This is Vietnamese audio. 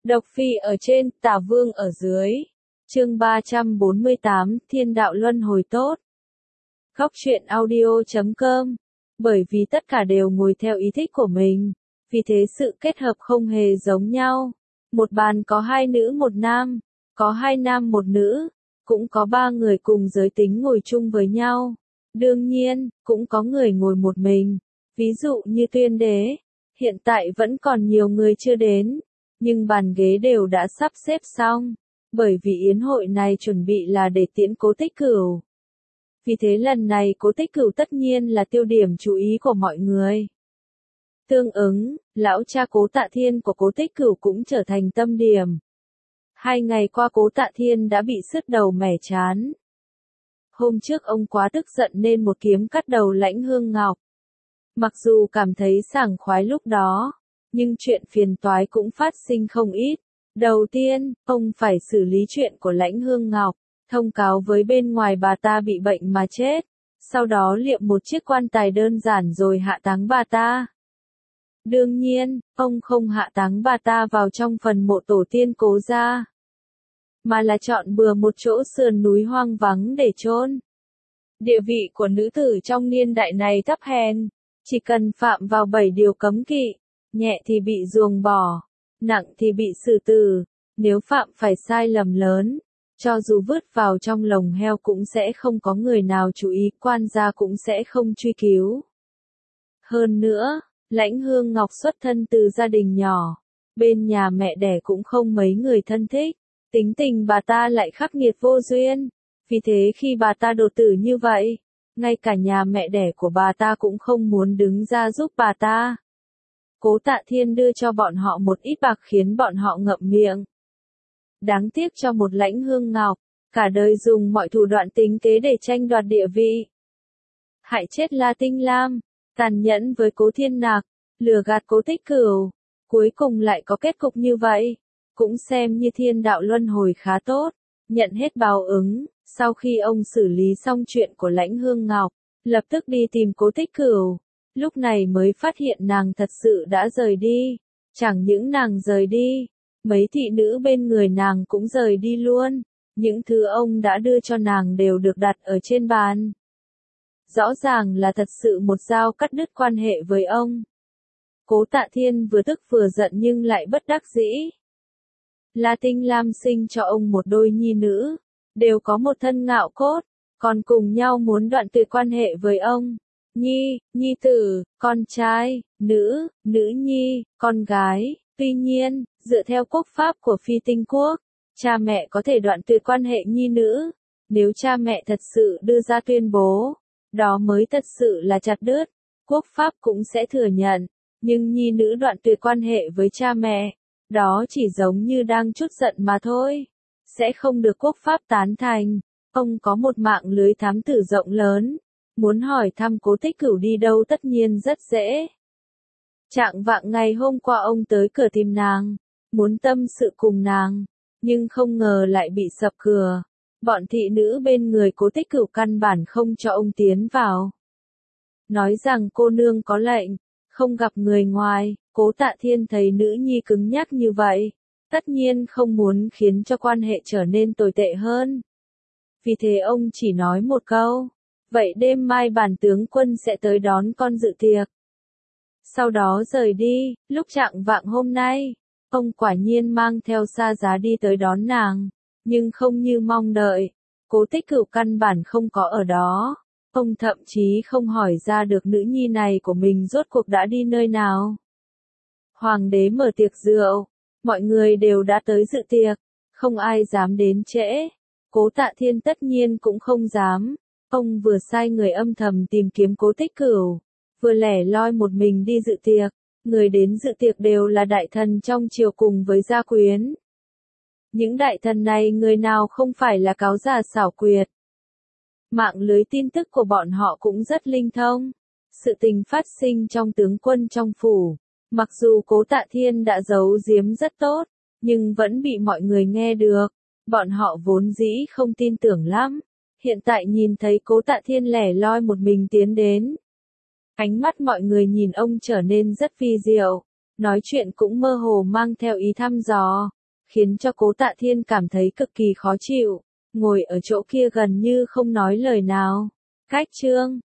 Độc Phi ở trên, Tả Vương ở dưới. Chương 348, Thiên đạo luân hồi tốt. Góc truyện audio.com. Bởi vì tất cả đều ngồi theo ý thích của mình, vì thế sự kết hợp không hề giống nhau. Một bàn có 2 nữ 1 nam, có 2 nam 1 nữ, cũng có 3 người cùng giới tính ngồi chung với nhau. Đương nhiên, cũng có người ngồi một mình, ví dụ như Tuyên Đế. Hiện tại vẫn còn nhiều người chưa đến, nhưng bàn ghế đều đã sắp xếp xong, bởi vì yến hội này chuẩn bị là để tiễn Cố Tích Cửu. Vì thế lần này Cố Tích Cửu tất nhiên là tiêu điểm chú ý của mọi người. Tương ứng, lão cha Cố Tạ Thiên của Cố Tích Cửu cũng trở thành tâm điểm. 2 ngày qua Cố Tạ Thiên đã bị sứt đầu mẻ chán. Hôm trước ông quá tức giận nên một kiếm cắt đầu Lãnh Hương Ngọc. Mặc dù cảm thấy sảng khoái lúc đó, nhưng chuyện phiền toái cũng phát sinh không ít. Đầu tiên, ông phải xử lý chuyện của Lãnh Hương Ngọc, thông cáo với bên ngoài bà ta bị bệnh mà chết, sau đó liệm một chiếc quan tài đơn giản rồi hạ táng bà ta. Đương nhiên, ông không hạ táng bà ta vào trong phần mộ tổ tiên Cố gia, mà là chọn bừa một chỗ sườn núi hoang vắng để chôn. Địa vị của nữ tử trong niên đại này thấp hèn, chỉ cần phạm vào 7 điều cấm kỵ, nhẹ thì bị ruồng bỏ, nặng thì bị xử tử. Nếu phạm phải sai lầm lớn, cho dù vứt vào trong lồng heo cũng sẽ không có người nào chú ý, quan gia cũng sẽ không truy cứu. Hơn nữa, Lãnh Hương Ngọc xuất thân từ gia đình nhỏ, bên nhà mẹ đẻ cũng không mấy người thân thích, tính tình bà ta lại khắc nghiệt vô duyên, vì thế khi bà ta đột tử như vậy, ngay cả nhà mẹ đẻ của bà ta cũng không muốn đứng ra giúp bà ta. Cố Tạ Thiên đưa cho bọn họ một ít bạc khiến bọn họ ngậm miệng. Đáng tiếc cho một Lãnh Hương Ngọc, cả đời dùng mọi thủ đoạn tính kế để tranh đoạt địa vị. Hại chết La Tinh Lam, tàn nhẫn với Cố Thiên Nặc, lừa gạt Cố Tích Cửu, cuối cùng lại có kết cục như vậy, cũng xem như thiên đạo luân hồi khá tốt, nhận hết báo ứng. Sau khi ông xử lý xong chuyện của Lãnh Hương Ngọc, lập tức đi tìm Cố Tích Cửu, lúc này mới phát hiện nàng thật sự đã rời đi. Chẳng những nàng rời đi, mấy thị nữ bên người nàng cũng rời đi luôn, những thứ ông đã đưa cho nàng đều được đặt ở trên bàn. Rõ ràng là thật sự một dao cắt đứt quan hệ với ông. Cố Tạ Thiên vừa tức vừa giận nhưng lại bất đắc dĩ. La Tinh Lam sinh cho ông một đôi nhi nữ, đều có một thân ngạo cốt, còn cùng nhau muốn đoạn tuyệt quan hệ với ông. Nhi tử, con trai, nữ nhi, con gái. Tuy nhiên, dựa theo quốc pháp của Phi Tinh Quốc, cha mẹ có thể đoạn tuyệt quan hệ nhi nữ. Nếu cha mẹ thật sự đưa ra tuyên bố, đó mới thật sự là chặt đứt, quốc pháp cũng sẽ thừa nhận. Nhưng nhi nữ đoạn tuyệt quan hệ với cha mẹ, đó chỉ giống như đang trút giận mà thôi, sẽ không được quốc pháp tán thành. Ông có một mạng lưới thám tử rộng lớn, muốn hỏi thăm Cố Tích Cửu đi đâu tất nhiên rất dễ. Trạng vạng ngày hôm qua ông tới cửa tìm nàng, muốn tâm sự cùng nàng, nhưng không ngờ lại bị sập cửa. Bọn thị nữ bên người Cố Tích Cửu căn bản không cho ông tiến vào. Nói rằng cô nương có lệnh, không gặp người ngoài. Cố Tạ Thiên thấy nữ nhi cứng nhắc như vậy, tất nhiên không muốn khiến cho quan hệ trở nên tồi tệ hơn. Vì thế ông chỉ nói một câu, vậy đêm mai bản tướng quân sẽ tới đón con dự tiệc. Sau đó rời đi. Lúc chạng vạng hôm nay, ông quả nhiên mang theo Sa Giá đi tới đón nàng, nhưng không như mong đợi, Cố Tích Cửu căn bản không có ở đó. Ông thậm chí không hỏi ra được nữ nhi này của mình rốt cuộc đã đi nơi nào. Hoàng đế mở tiệc rượu, mọi người đều đã tới dự tiệc, không ai dám đến trễ. Cố Tạ Thiên tất nhiên cũng không dám. Ông vừa sai người âm thầm tìm kiếm Cố Tích Cửu, vừa lẻ loi một mình đi dự tiệc. Người đến dự tiệc đều là đại thần trong triều cùng với gia quyến. Những đại thần này người nào không phải là cáo già xảo quyệt. Mạng lưới tin tức của bọn họ cũng rất linh thông. Sự tình phát sinh trong tướng quân trong phủ, mặc dù Cố Tạ Thiên đã giấu giếm rất tốt, nhưng vẫn bị mọi người nghe được. Bọn họ vốn dĩ không tin tưởng lắm. Hiện tại nhìn thấy Cố Tạ Thiên lẻ loi một mình tiến đến, ánh mắt mọi người nhìn ông trở nên rất vi diệu. nói chuyện cũng mơ hồ mang theo ý thăm dò, khiến cho Cố Tạ Thiên cảm thấy cực kỳ khó chịu, ngồi ở chỗ kia gần như không nói lời nào. Cách Trương